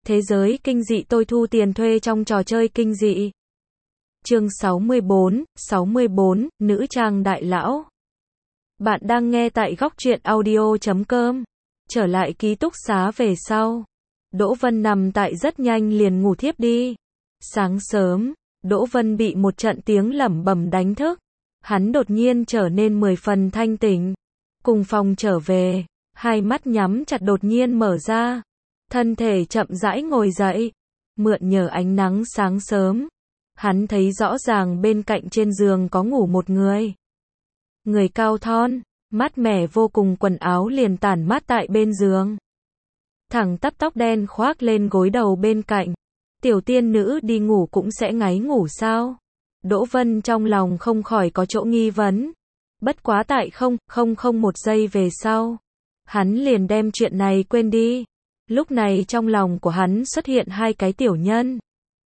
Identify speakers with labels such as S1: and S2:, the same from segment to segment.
S1: Thế giới kinh dị tôi thu tiền thuê trong trò chơi kinh dị. Chương 64, Nữ trang đại lão. Bạn đang nghe tại góc truyện audio.com. Trở lại ký túc xá về sau, Đỗ Vân nằm tại rất nhanh liền ngủ thiếp đi. Sáng sớm, Đỗ Vân bị một trận tiếng lẩm bẩm đánh thức. Hắn đột nhiên trở nên 10 phần thanh tỉnh. Cùng phòng trở về, hai mắt nhắm chặt đột nhiên mở ra. Thân thể chậm rãi ngồi dậy, mượn nhờ ánh nắng sáng sớm. Hắn thấy rõ ràng bên cạnh trên giường có ngủ một người. Người cao thon, mát mẻ vô cùng, quần áo liền tản mát tại bên giường. Thẳng tắp tóc đen khoác lên gối đầu bên cạnh. Tiểu tiên nữ đi ngủ cũng sẽ ngáy ngủ sao? Đỗ Vân trong lòng không khỏi có chỗ nghi vấn. Bất quá tại một giây về sau, hắn liền đem chuyện này quên đi. Lúc này trong lòng của hắn xuất hiện hai cái tiểu nhân.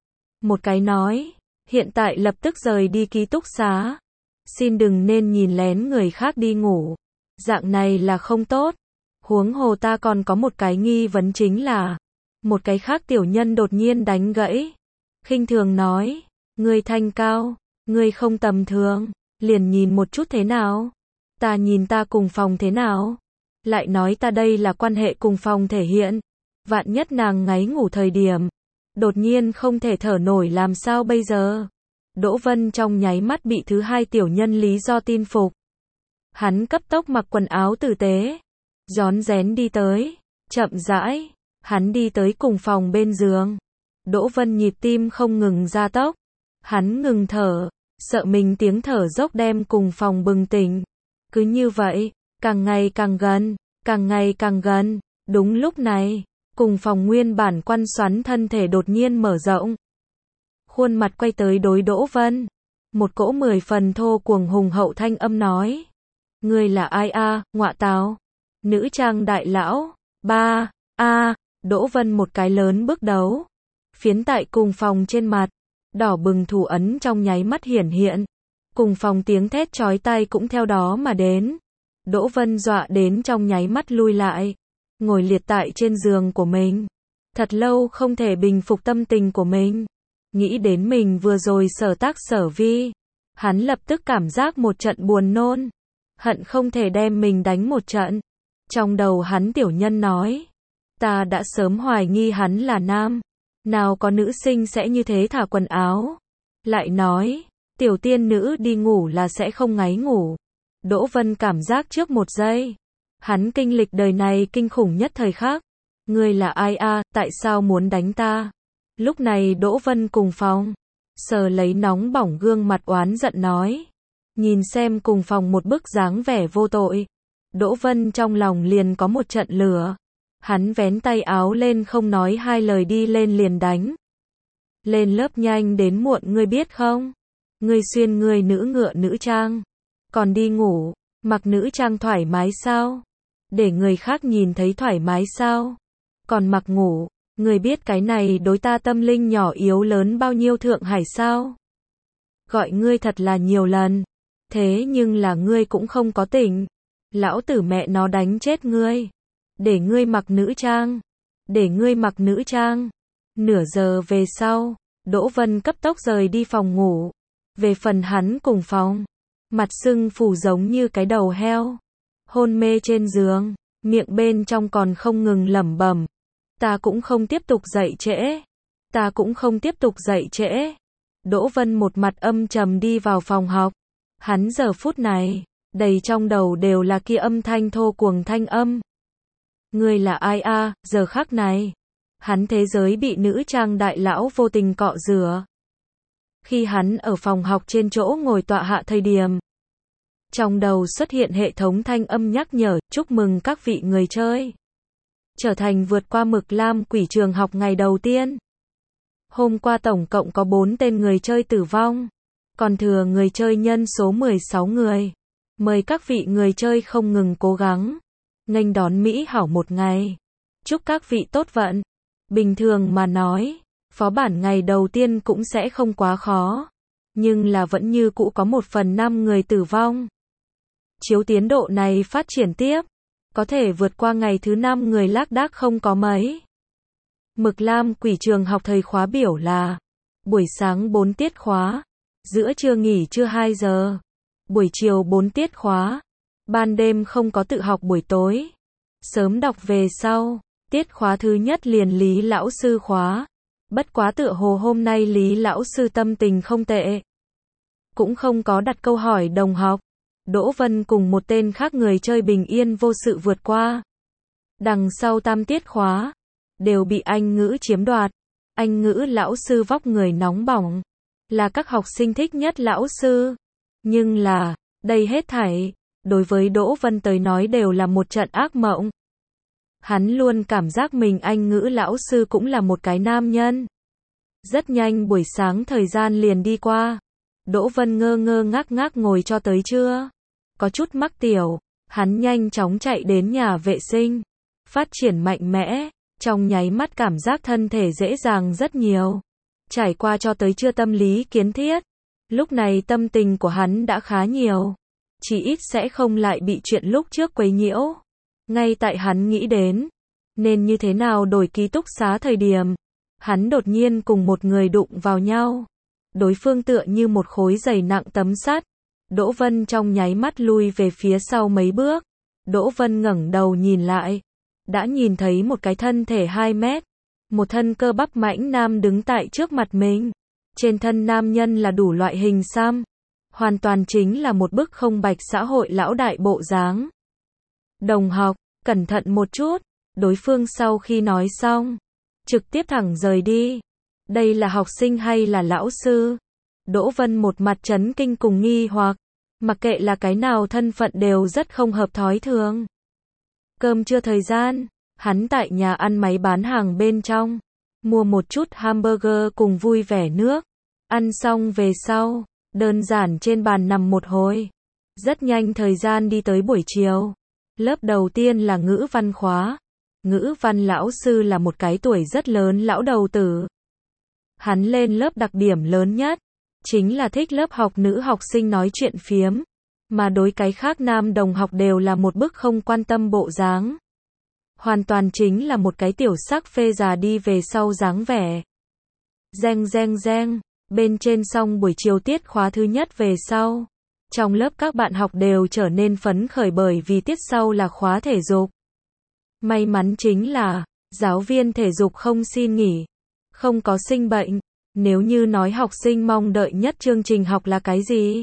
S1: Một cái nói, hiện tại lập tức rời đi ký túc xá. Xin đừng nên nhìn lén người khác đi ngủ. Dạng này là không tốt. Huống hồ ta còn có một cái nghi vấn, chính là một cái khác tiểu nhân đột nhiên đánh gãy. Khinh thường nói, ngươi thanh cao, ngươi không tầm thường, liền nhìn một chút thế nào? Ta nhìn ta cùng phòng thế nào? Lại nói ta đây là quan hệ cùng phòng thể hiện. Vạn nhất nàng ngáy ngủ thời điểm đột nhiên không thể thở nổi làm sao bây giờ? Đỗ Vân trong nháy mắt bị thứ hai tiểu nhân lý do tin phục. Hắn cấp tốc mặc quần áo tử tế, rón rén đi tới, chậm rãi, hắn đi tới cùng phòng bên giường. Đỗ Vân nhịp tim không ngừng gia tốc, hắn ngừng thở, sợ mình tiếng thở dốc đem cùng phòng bừng tỉnh. Cứ như vậy, càng ngày càng gần, càng ngày càng gần. Đúng lúc này, cùng phòng nguyên bản quăn xoắn thân thể đột nhiên mở rộng. Khuôn mặt quay tới đối Đỗ Vân. Một cỗ 10 phần thô cuồng hùng hậu thanh âm nói. Ngươi là ai a? Ngọa tào. Nữ trang đại lão. Ba. Đỗ Vân một cái lớn bước đấu. Phiến tại cùng phòng trên mặt. Đỏ bừng thủ ấn trong nháy mắt hiển hiện. Cùng phòng tiếng thét chói tai cũng theo đó mà đến. Đỗ Vân dọa đến trong nháy mắt lui lại. Ngồi liệt tại trên giường của mình. Thật lâu không thể bình phục tâm tình của mình. Nghĩ đến mình vừa rồi sở tác sở vi. Hắn lập tức cảm giác một trận buồn nôn. Hận không thể đem mình đánh một trận. Trong đầu hắn tiểu nhân nói. Ta đã sớm hoài nghi hắn là nam. Nào có nữ sinh sẽ như thế thả quần áo. Lại nói, tiểu tiên nữ đi ngủ là sẽ không ngáy ngủ. Đỗ Vân cảm giác trước một giây. Hắn kinh lịch đời này kinh khủng nhất thời khắc. Ngươi là ai a? Tại sao muốn đánh ta? Lúc này Đỗ Vân cùng phòng sờ lấy nóng bỏng gương mặt oán giận nói. Nhìn xem cùng phòng một bức dáng vẻ vô tội. Đỗ Vân trong lòng liền có một trận lửa. Hắn vén tay áo lên không nói hai lời đi lên liền đánh. Lên lớp nhanh đến muộn ngươi biết không? Ngươi xuyên ngươi nữ ngựa nữ trang. Còn đi ngủ, mặc nữ trang thoải mái sao? Để người khác nhìn thấy thoải mái sao? Còn mặc ngủ, người biết cái này đối ta tâm linh nhỏ yếu lớn bao nhiêu thượng hải sao? Gọi ngươi thật là nhiều lần. Thế nhưng là ngươi cũng không có tỉnh. Lão tử mẹ nó đánh chết ngươi. Để ngươi mặc nữ trang. Để ngươi mặc nữ trang. Nửa giờ về sau, Đỗ Vân cấp tốc rời đi phòng ngủ. Về phần hắn cùng phòng, mặt sưng phù giống như cái đầu heo. Hôn mê trên giường, miệng bên trong còn không ngừng lẩm bẩm. Ta cũng không tiếp tục dậy trễ. Ta cũng không tiếp tục dậy trễ. Đỗ Vân một mặt âm trầm đi vào phòng học. Hắn giờ phút này, đầy trong đầu đều là kia âm thanh thô cuồng thanh âm. Ngươi là ai a? Giờ khắc này, hắn thế giới bị nữ trang đại lão vô tình cọ rửa. Khi hắn ở phòng học trên chỗ ngồi tọa hạ thời điểm, trong đầu xuất hiện hệ thống thanh âm nhắc nhở, chúc mừng các vị người chơi. Trở thành vượt qua mực lam quỷ trường học ngày đầu tiên. Hôm qua tổng cộng có 4 tên người chơi tử vong. Còn thừa người chơi nhân số 16 người. Mời các vị người chơi không ngừng cố gắng. Nghênh đón mỹ hảo một ngày. Chúc các vị tốt vận. Bình thường mà nói, phó bản ngày đầu tiên cũng sẽ không quá khó. Nhưng là vẫn như cũ có 1/5 người tử vong. Chiếu tiến độ này phát triển tiếp, có thể vượt qua ngày thứ 5 người lác đác không có mấy. Mực Lam Quỷ trường học thời khóa biểu là buổi sáng 4 tiết khóa, giữa trưa nghỉ trưa 2 giờ, buổi chiều 4 tiết khóa, ban đêm không có tự học buổi tối, sớm đọc về sau. Tiết khóa thứ nhất liền Lý lão sư khóa. Bất quá tựa hồ hôm nay Lý lão sư tâm tình không tệ. Cũng không có đặt câu hỏi đồng học. Đỗ Vân cùng một tên khác người chơi bình yên vô sự vượt qua. Đằng sau tam tiết khóa, đều bị Anh ngữ chiếm đoạt. Anh ngữ lão sư vóc người nóng bỏng, là các học sinh thích nhất lão sư. Nhưng là, đây hết thảy, đối với Đỗ Vân tới nói đều là một trận ác mộng. Hắn luôn cảm giác mình Anh ngữ lão sư cũng là một cái nam nhân. Rất nhanh buổi sáng thời gian liền đi qua. Đỗ Vân ngơ ngơ ngác ngác ngồi cho tới trưa. Có chút mắc tiểu, hắn nhanh chóng chạy đến nhà vệ sinh. Phát triển mạnh mẽ, trong nháy mắt cảm giác thân thể dễ dàng rất nhiều. Trải qua cho tới trưa tâm lý kiến thiết. Lúc này tâm tình của hắn đã khá nhiều. Chỉ ít sẽ không lại bị chuyện lúc trước quấy nhiễu. Ngay tại hắn nghĩ đến, nên như thế nào đổi ký túc xá thời điểm, hắn đột nhiên cùng một người đụng vào nhau. Đối phương tựa như một khối dày nặng tấm sắt. Đỗ Vân trong nháy mắt lui về phía sau mấy bước. Đỗ Vân ngẩng đầu nhìn lại, đã nhìn thấy một cái thân thể 2 mét, một thân cơ bắp mãnh nam đứng tại trước mặt mình. Trên thân nam nhân là đủ loại hình xăm, hoàn toàn chính là một bức không bạch xã hội lão đại bộ dáng. Đồng học, cẩn thận một chút. Đối phương sau khi nói xong, trực tiếp thẳng rời đi. Đây là học sinh hay là lão sư? Đỗ Vân một mặt chấn kinh cùng nghi hoặc, mặc kệ là cái nào thân phận đều rất không hợp thói thường. Cơm trưa thời gian, hắn tại nhà ăn máy bán hàng bên trong, mua một chút hamburger cùng vui vẻ nước. Ăn xong về sau, đơn giản trên bàn nằm một hồi. Rất nhanh thời gian đi tới buổi chiều. Lớp đầu tiên là ngữ văn khóa. Ngữ văn lão sư là một cái tuổi rất lớn lão đầu tử. Hắn lên lớp đặc điểm lớn nhất, chính là thích lớp học nữ học sinh nói chuyện phiếm. Mà đối cái khác nam đồng học đều là một bức không quan tâm bộ dáng. Hoàn toàn chính là một cái tiểu sắc phê già đi về sau dáng vẻ. Reng reng reng, bên trên xong buổi chiều tiết khóa thứ nhất về sau. Trong lớp các bạn học đều trở nên phấn khởi bởi vì tiết sau là khóa thể dục. May mắn chính là, giáo viên thể dục không xin nghỉ, không có sinh bệnh. Nếu như nói học sinh mong đợi nhất chương trình học là cái gì?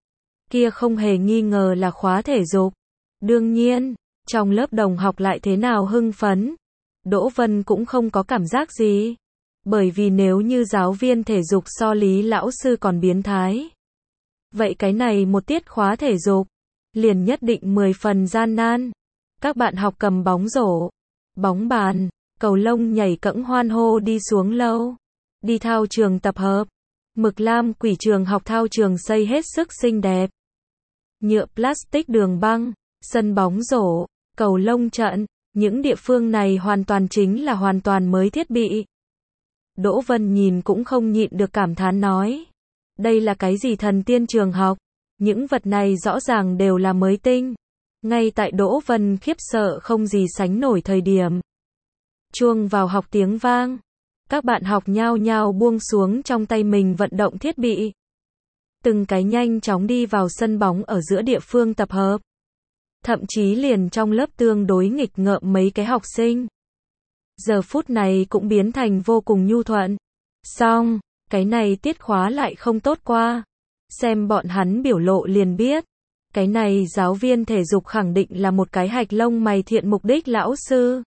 S1: Kia không hề nghi ngờ là khóa thể dục. Đương nhiên, trong lớp đồng học lại thế nào hưng phấn. Đỗ Vân cũng không có cảm giác gì. Bởi vì nếu như giáo viên thể dục so Lý lão sư còn biến thái, vậy cái này một tiết khóa thể dục, liền nhất định 10 phần gian nan. Các bạn học cầm bóng rổ, bóng bàn, cầu lông nhảy cẫng hoan hô đi xuống lâu. Đi thao trường tập hợp. Mực Lam Quỷ trường học thao trường xây hết sức xinh đẹp. Nhựa plastic đường băng, sân bóng rổ, cầu lông trận, những địa phương này hoàn toàn chính là hoàn toàn mới thiết bị. Đỗ Vân nhìn cũng không nhịn được cảm thán nói. Đây là cái gì thần tiên trường học? Những vật này rõ ràng đều là mới tinh. Ngay tại Đỗ Vân khiếp sợ không gì sánh nổi thời điểm. Chuông vào học tiếng vang. Các bạn học nhao nhao buông xuống trong tay mình vận động thiết bị. Từng cái nhanh chóng đi vào sân bóng ở giữa địa phương tập hợp. Thậm chí liền trong lớp tương đối nghịch ngợm mấy cái học sinh. Giờ phút này cũng biến thành vô cùng nhu thuận. Xong, cái này tiết khóa lại không tốt qua. Xem bọn hắn biểu lộ liền biết. Cái này giáo viên thể dục khẳng định là một cái hạch lông mày thiện mục đích lão sư.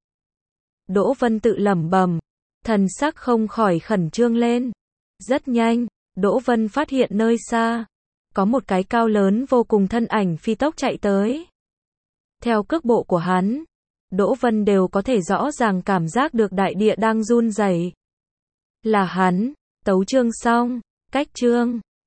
S1: Đỗ Vân tự lẩm bẩm, thần sắc không khỏi khẩn trương lên. Rất nhanh, Đỗ Vân phát hiện nơi xa, có một cái cao lớn vô cùng thân ảnh phi tốc chạy tới. Theo cước bộ của hắn, Đỗ Vân đều có thể rõ ràng cảm giác được đại địa đang run rẩy. Là hắn. Tấu chương xong, cách chương.